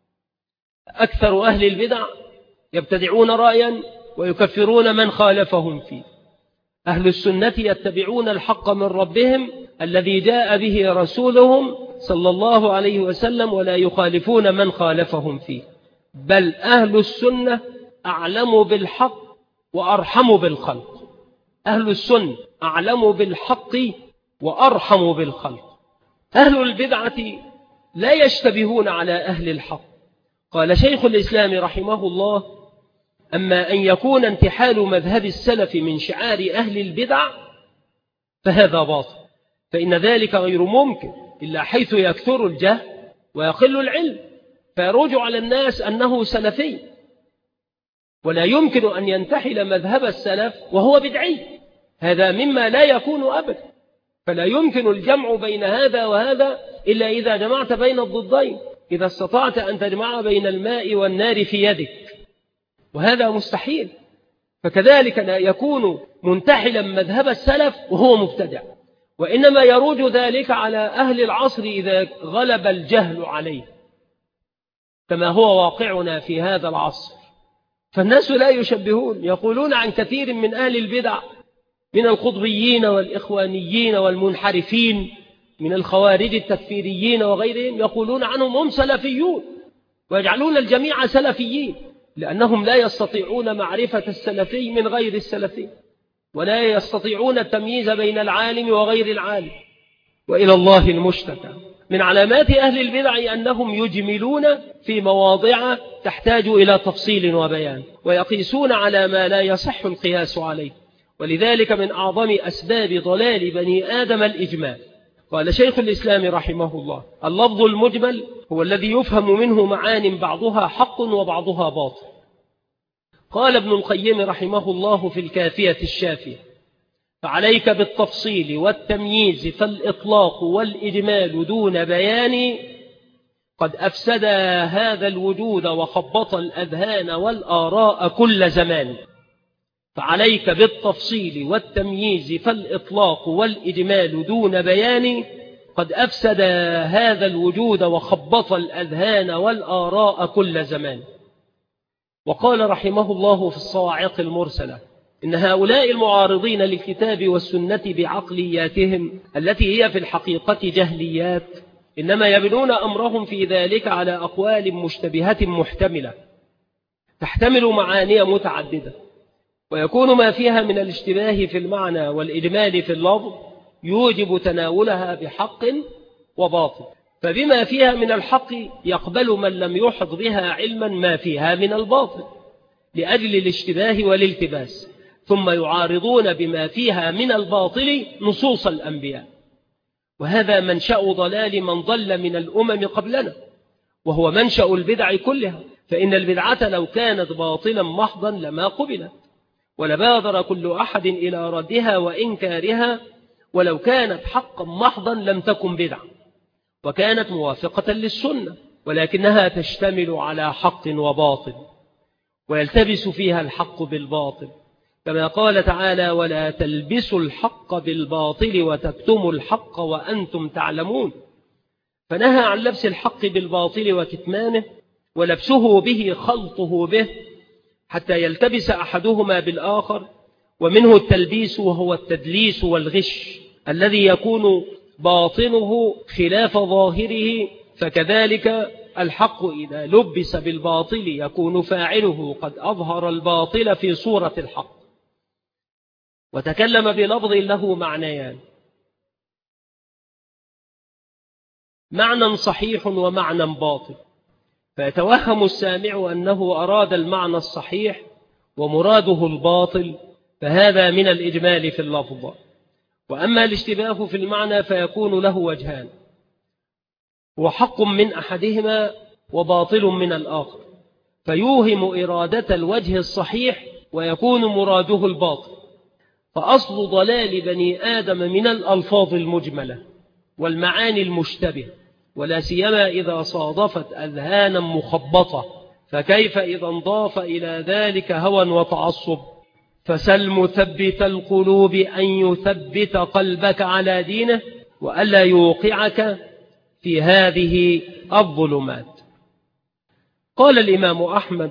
أكثر أهل البدع يبتدعون رأيا ويكفرون من خالفهم فيه. أهل السنة يتبعون الحق من ربهم الذي جاء به رسولهم صلى الله عليه وسلم، ولا يخالفون من خالفهم فيه، بل أهل السنة أعلم بالحق وأرحم بالخلق. أهل السنة أعلم بالحق وأرحم بالخلق. أهل البدعة لا يشتبهون على أهل الحق. قال شيخ الإسلام رحمه الله: أما أن يكون انتحال مذهب السلف من شعار أهل البدع فهذا باطل، فإن ذلك غير ممكن إلا حيث يكثر الجهل ويقل العلم، فيروج على الناس أنه سلفي، ولا يمكن أن ينتحل مذهب السلف وهو بدعي، هذا مما لا يكون أبدا. فلا يمكن الجمع بين هذا وهذا إلا إذا جمعت بين الضدين، إذا استطعت أن تجمع بين الماء والنار في يدك، وهذا مستحيل. فكذلك لا يكون منتحلا مذهب السلف وهو مبتدع، وإنما يروج ذلك على أهل العصر إذا غلب الجهل عليه، كما هو واقعنا في هذا العصر. فالناس لا يشبهون، يقولون عن كثير من أهل البدع من القطبيين والإخوانيين والمنحرفين من الخوارج التكفيريين وغيرهم، يقولون عنهم هم سلفيون، ويجعلون الجميع سلفيين، لأنهم لا يستطيعون معرفة السلفي من غير السلفي، ولا يستطيعون التمييز بين العالم وغير العالم، وإلى الله المشتكى. من علامات أهل البدع أنهم يجملون في مواضع تحتاج إلى تفصيل وبيان، ويقيسون على ما لا يصح القياس عليه، ولذلك من أعظم أسباب ضلال بني آدم الإجمال. قال شيخ الإسلام رحمه الله: اللفظ المجمل هو الذي يفهم منه معان بعضها حق وبعضها باطل. قال ابن القيم رحمه الله في الكافية الشافية: فعليك بالتفصيل والتمييز، فالإطلاق والإجمال دون بيان قد أفسد هذا الوجود وخبط الأذهان والآراء كل زمان. فعليك بالتفصيل والتمييز، فالإطلاق والإجمال دون بيان قد أفسد هذا الوجود وخبط الأذهان والآراء كل زمان. وقال رحمه الله في الصواعق المرسلة: إن هؤلاء المعارضين للكتاب والسنة بعقلياتهم التي هي في الحقيقة جهليات إنما يبنون أمرهم في ذلك على أقوال مشتبهة محتملة تحتمل معاني متعددة، ويكون ما فيها من الاشتباه في المعنى والإجمال في اللفظ يوجب تناولها بحق وباطل، فبما فيها من الحق يقبل من لم يحط بها علما ما فيها من الباطل لأجل الاشتباه والالتباس، ثم يعارضون بما فيها من الباطل نصوص الأنبياء. وهذا منشأ ضلال من ضل من الأمم قبلنا، وهو منشأ البدع كلها، فإن البدعة لو كانت باطلا محضا لما قبلت، ولبادر كل أحد إلى ردها وإنكارها، ولو كانت حقا محضا لم تكن بدعة، وكانت موافقة للسنة، ولكنها تشتمل على حق وباطل، ويلتبس فيها الحق بالباطل، كما قال تعالى: ولا تلبسوا الحق بالباطل وتكتموا الحق وأنتم تعلمون. فنهى عن لبس الحق بالباطل وكتمانه، ولبسه به خلطه به حتى يلتبس أحدهما بالآخر، ومنه التلبيس وهو التدليس والغش الذي يكون باطنه خلاف ظاهره، فكذلك الحق إذا لبس بالباطل يكون فاعله قد أظهر الباطل في صورة الحق. وتكلم بلفظ له معنيان: معنى صحيح ومعنى باطل، فيتوهم السامع أنه أراد المعنى الصحيح ومراده الباطل، فهذا من الإجمال في اللفظ. وأما الاشتباه في المعنى فيكون له وجهان: وحق من أحدهما وباطل من الآخر، فيوهم إرادة الوجه الصحيح ويكون مراده الباطل. فأصل ضلال بني آدم من الألفاظ المجملة والمعاني المشتبه، ولا سيما إذا صادفت أذهانا مخبطة، فكيف إذا انضاف إلى ذلك هوى وتعصب؟ فسل مثبت القلوب أن يثبت قلبك على دينه وألا يوقعك في هذه الظلمات. قال الإمام أحمد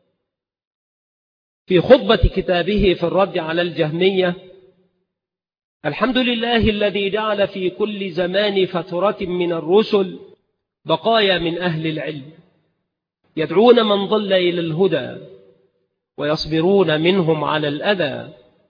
في خطبة كتابه في الرد على الجهمية: الحمد لله الذي جعل في كل زمان فترة من الرسل بقايا من أهل العلم يدعون من ضل إلى الهدى، ويصبرون منهم على الأذى،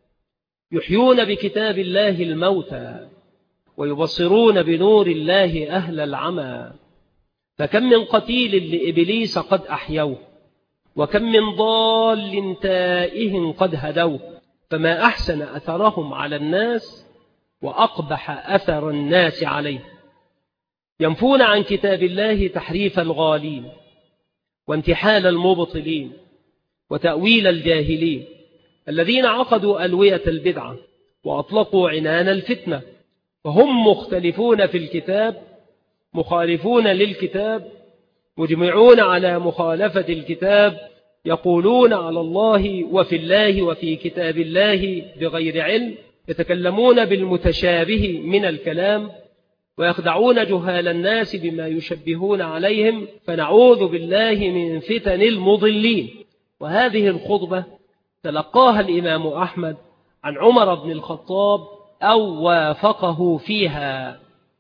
يحيون بكتاب الله الموتى، ويبصرون بنور الله أهل العمى. فكم من قتيل لإبليس قد أحيوه، وكم من ضال تائه قد هدوه، فما أحسن أثرهم على الناس وأقبح أثر الناس عليه. ينفون عن كتاب الله تحريف الغالين، وانتحال المبطلين، وتأويل الجاهلين الذين عقدوا ألوية البدعة وأطلقوا عنان الفتنة، فهم مختلفون في الكتاب، مخالفون للكتاب، مجمعون على مخالفة الكتاب، يقولون على الله وفي الله وفي كتاب الله بغير علم، يتكلمون بالمتشابه من الكلام، ويخدعون جهال الناس بما يشبهون عليهم، فنعوذ بالله من فتن المضلين. وهذه الخطبة تلقاها الإمام أحمد عن عمر بن الخطاب أو وافقه فيها.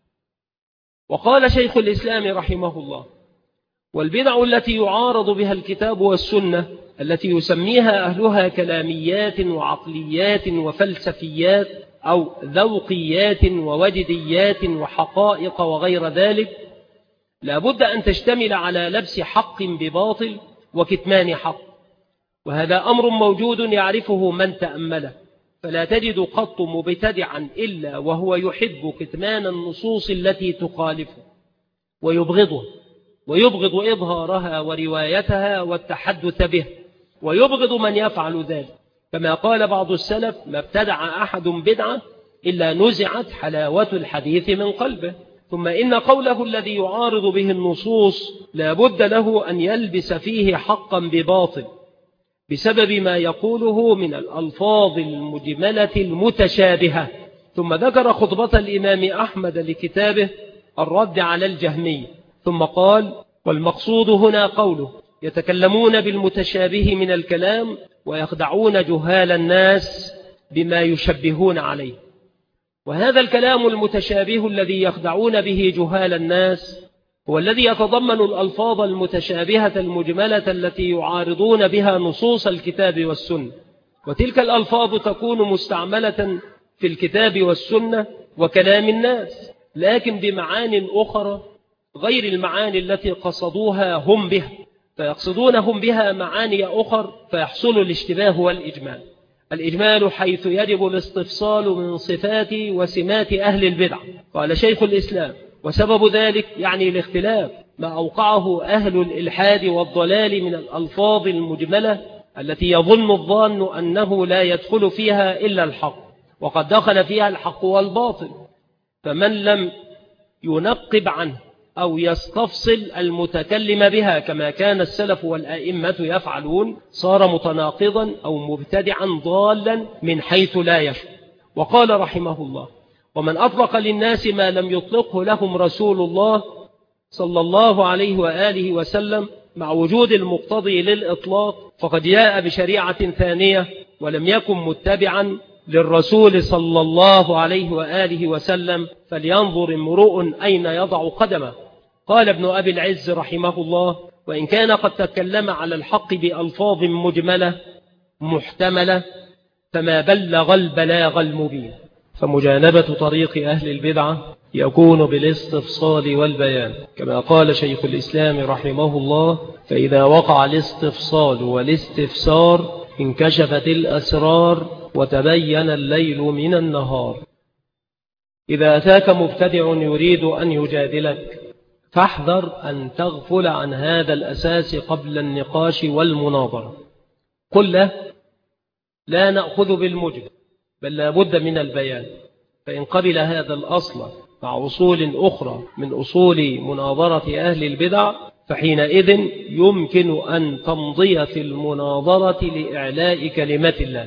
وقال شيخ الإسلام رحمه الله: والبدع التي يعارض بها الكتاب والسنة التي يسميها أهلها كلاميات وعقليات وفلسفيات أو ذوقيات ووجديات وحقائق وغير ذلك، لا بد أن تشتمل على لبس حق بباطل وكتمان حق، وهذا أمر موجود يعرفه من تأمله، فلا تجد قط مبتدعا إلا وهو يحب كتمان النصوص التي تخالفه ويبغضه، ويبغض إظهارها وروايتها والتحدث به، ويبغض من يفعل ذلك، كما قال بعض السلف: ما ابتدع أحد بدعة إلا نزعت حلاوة الحديث من قلبه. ثم إن قوله الذي يعارض به النصوص لا بد له أن يلبس فيه حقا بباطل، بسبب ما يقوله من الألفاظ المجملة المتشابهة. ثم ذكر خطبة الإمام أحمد لكتابه الرد على الجهمية، ثم قال: والمقصود هنا قوله: يتكلمون بالمتشابه من الكلام ويخدعون جهال الناس بما يشبهون عليه. وهذا الكلام المتشابه الذي يخدعون به جهال الناس هو الذي يتضمن الألفاظ المتشابهة المجملة التي يعارضون بها نصوص الكتاب والسنة، وتلك الألفاظ تكون مستعملة في الكتاب والسنة وكلام الناس، لكن بمعان أخرى غير المعاني التي قصدوها هم بها، فيقصدونهم بها معاني أخر، فيحصل الاشتباه والإجمال. الإجمال حيث يجب الاستفصال من صفات وسمات أهل البدع. قال شيخ الإسلام: وسبب ذلك يعني الاختلاف ما أوقعه أهل الإلحاد والضلال من الألفاظ المجملة التي يظن الظان أنه لا يدخل فيها إلا الحق، وقد دخل فيها الحق والباطل، فمن لم ينقب عنه أو يستفصل المتكلم بها كما كان السلف والأئمة يفعلون صار متناقضا أو مبتدعا ضالا من حيث لا يشعر. وقال رحمه الله: ومن أطلق للناس ما لم يطلقه لهم رسول الله صلى الله عليه وآله وسلم مع وجود المقتضي للإطلاق فقد جاء بشريعة ثانية ولم يكن متبعا للرسول صلى الله عليه وآله وسلم، فلينظر امرؤ أين يضع قدمه. قال ابن أبي العز رحمه الله: وإن كان قد تكلم على الحق بألفاظ مجملة محتملة فما بلغ البلاغ المبين. فمجانبة طريق أهل البدعة يكون بالاستفصال والبيان، كما قال شيخ الإسلام رحمه الله: فإذا وقع الاستفصال والاستفسار انكشفت الأسرار وتبين الليل من النهار. إذا أتاك مبتدع يريد أن يجادلك فاحذر أن تغفل عن هذا الأساس قبل النقاش والمناظرة. قل له: لا نأخذ بالمجمل بل لا بد من البيان، فإن قبل هذا الأصل مع أصول أخرى من أصول مناظرة أهل البدع فحينئذ يمكن أن تمضي في المناظرة لإعلاء كلمة الله،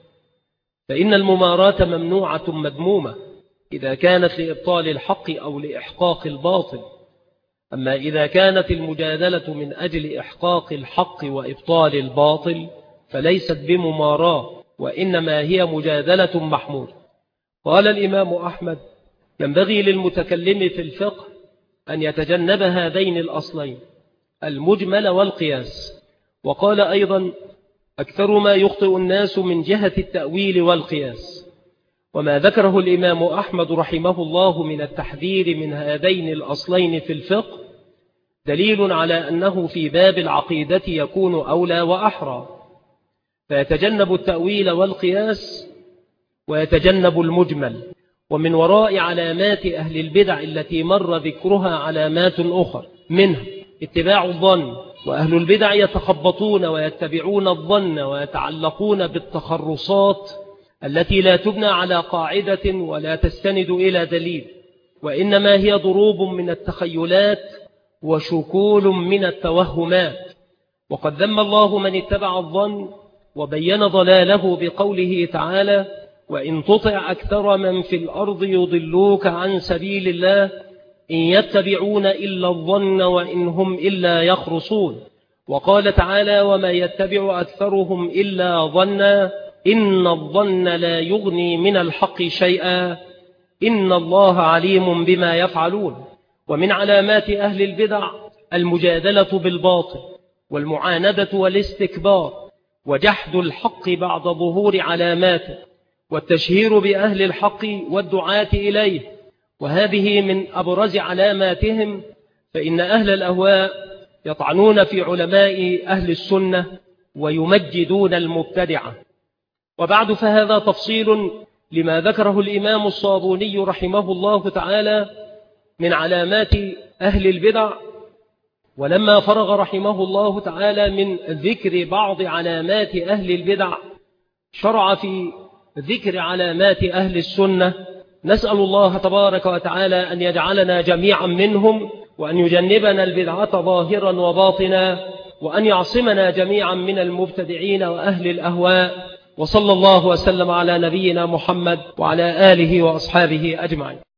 فإن المماراة ممنوعة مذمومة إذا كانت لإبطال الحق أو لإحقاق الباطل. أما إذا كانت المجادلة من أجل إحقاق الحق وإبطال الباطل فليست بمماراة، وإنما هي مجادلة محمودة. قال الإمام أحمد: ينبغي للمتكلم في الفقه أن يتجنب هذين الأصلين المجمل والقياس. وقال أيضا: أكثر ما يخطئ الناس من جهة التأويل والقياس. وما ذكره الإمام أحمد رحمه الله من التحذير من هذين الأصلين في الفقه دليل على أنه في باب العقيدة يكون أولى وأحرى، فيتجنب التأويل والقياس ويتجنب المجمل. ومن وراء علامات أهل البدع التي مر ذكرها علامات أخرى، منها اتباع الظن، وأهل البدع يتخبطون ويتبعون الظن ويتعلقون بالتخرصات التي لا تبنى على قاعدة ولا تستند إلى دليل، وإنما هي ضروب من التخيلات وشكول من التوهمات. وقد ذم الله من اتبع الظن وبين ضلاله بقوله تعالى: وإن تطع أكثر من في الأرض يضلوك عن سبيل الله إن يتبعون إلا الظن وإن هم إلا يخرصون. وقال تعالى: وما يتبع أكثرهم إلا ظنا إن الظن لا يغني من الحق شيئا إن الله عليم بما يفعلون. ومن علامات أهل البدع المجادلة بالباطل والمعاندة والاستكبار وجحد الحق بعد ظهور علاماته والتشهير بأهل الحق والدعاة إليه، وهذه من أبرز علاماتهم. فإن أهل الأهواء يطعنون في علماء أهل السنة ويمجدون المبتدعة. وبعد فهذا تفصيل لما ذكره الإمام الصابوني رحمه الله تعالى من علامات أهل البدع. ولما فرغ رحمه الله تعالى من ذكر بعض علامات أهل البدع شرع في ذكر علامات أهل السنة. نسأل الله تبارك وتعالى أن يجعلنا جميعا منهم وأن يجنبنا البدعة ظاهرا وباطنا، وأن يعصمنا جميعا من المبتدعين وأهل الأهواء. وصلى الله وسلم على نبينا محمد وعلى آله وأصحابه أجمعين.